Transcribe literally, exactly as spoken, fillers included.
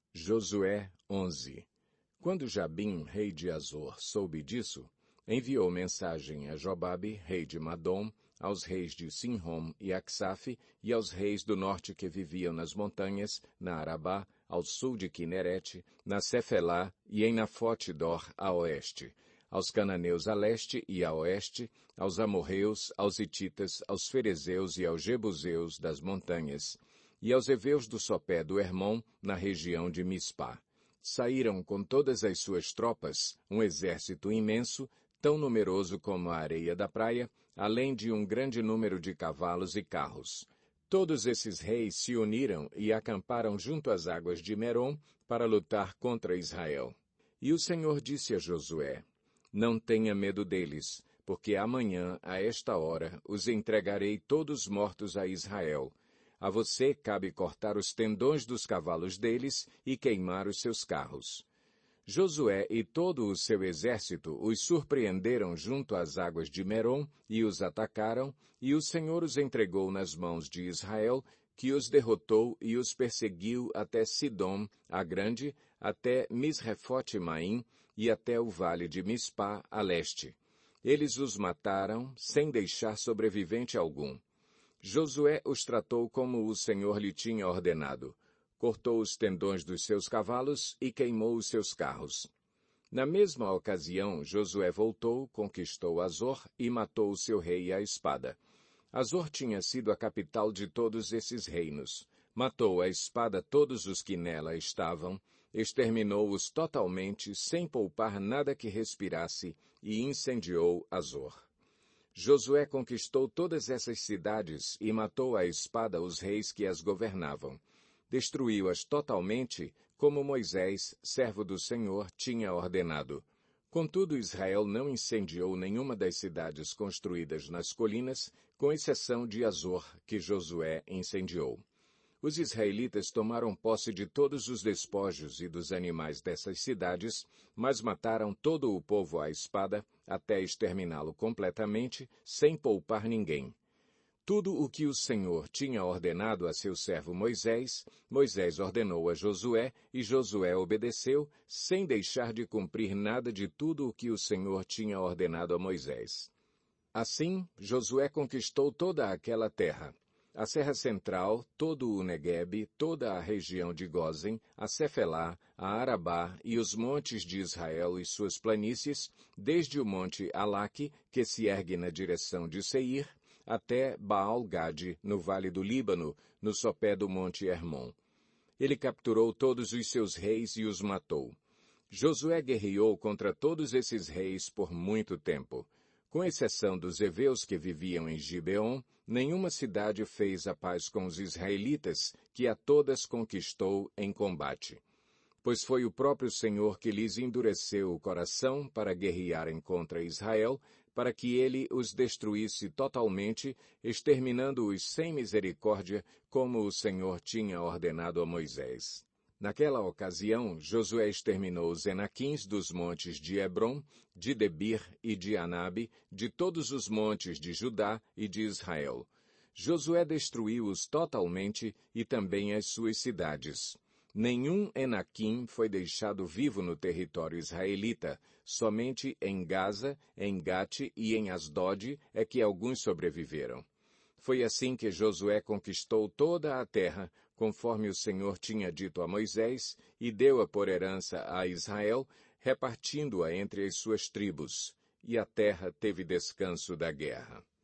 Josué onze. Quando Jabim, rei de Azor, soube disso, enviou mensagem a Jobabe, rei de Madom, aos reis de Sinrom e Aksaf, e aos reis do norte que viviam nas montanhas, na Arabá, ao sul de Quinerete, na Cefelá e em Nafote-dor, a oeste, aos cananeus a leste e a oeste, aos amorreus, aos hititas, aos ferezeus e aos jebuseus das montanhas, e aos heveus do sopé do Hermon, na região de Mispá. Saíram com todas as suas tropas, um exército imenso, tão numeroso como a areia da praia, além de um grande número de cavalos e carros. Todos esses reis se uniram e acamparam junto às águas de Merom para lutar contra Israel. E o Senhor disse a Josué: Não tenha medo deles, porque amanhã, a esta hora, os entregarei todos mortos a Israel. A você cabe cortar os tendões dos cavalos deles e queimar os seus carros. Josué e todo o seu exército os surpreenderam junto às águas de Merom e os atacaram, e o Senhor os entregou nas mãos de Israel, que os derrotou e os perseguiu até Sidom, a grande, até Misrefote-Maim e até o vale de Mispá, a leste. Eles os mataram, sem deixar sobrevivente algum. Josué os tratou como o Senhor lhe tinha ordenado. Cortou os tendões dos seus cavalos e queimou os seus carros. Na mesma ocasião, Josué voltou, conquistou Azor e matou o seu rei à espada. Azor tinha sido a capital de todos esses reinos. Matou à espada todos os que nela estavam, exterminou-os totalmente, sem poupar nada que respirasse, e incendiou Azor. Josué conquistou todas essas cidades e matou à espada os reis que as governavam. Destruiu-as totalmente, como Moisés, servo do Senhor, tinha ordenado. Contudo, Israel não incendiou nenhuma das cidades construídas nas colinas, com exceção de Azor, que Josué incendiou. Os israelitas tomaram posse de todos os despojos e dos animais dessas cidades, mas mataram todo o povo à espada, até exterminá-lo completamente, sem poupar ninguém. Tudo o que o Senhor tinha ordenado a seu servo Moisés, Moisés ordenou a Josué, e Josué obedeceu, sem deixar de cumprir nada de tudo o que o Senhor tinha ordenado a Moisés. Assim, Josué conquistou toda aquela terra. A Serra Central, todo o Neguebe, toda a região de Gósen, a Cefelá, a Arabá e os montes de Israel e suas planícies, desde o monte Alaque, que se ergue na direção de Seir, até Baal-Gade, no vale do Líbano, no sopé do monte Hermon. Ele capturou todos os seus reis e os matou. Josué guerreou contra todos esses reis por muito tempo. Com exceção dos heveus que viviam em Gibeon, nenhuma cidade fez a paz com os israelitas, que a todas conquistou em combate. Pois foi o próprio Senhor que lhes endureceu o coração para guerrearem contra Israel, para que ele os destruísse totalmente, exterminando-os sem misericórdia, como o Senhor tinha ordenado a Moisés. Naquela ocasião, Josué exterminou os Enaquins dos montes de Hebrom, de Debir e de Anabe, de todos os montes de Judá e de Israel. Josué destruiu-os totalmente e também as suas cidades. Nenhum Enaquim foi deixado vivo no território israelita, somente em Gaza, em Gate e em Asdod é que alguns sobreviveram. Foi assim que Josué conquistou toda a terra, conforme o Senhor tinha dito a Moisés, e deu-a por herança a Israel, repartindo-a entre as suas tribos. E a terra teve descanso da guerra.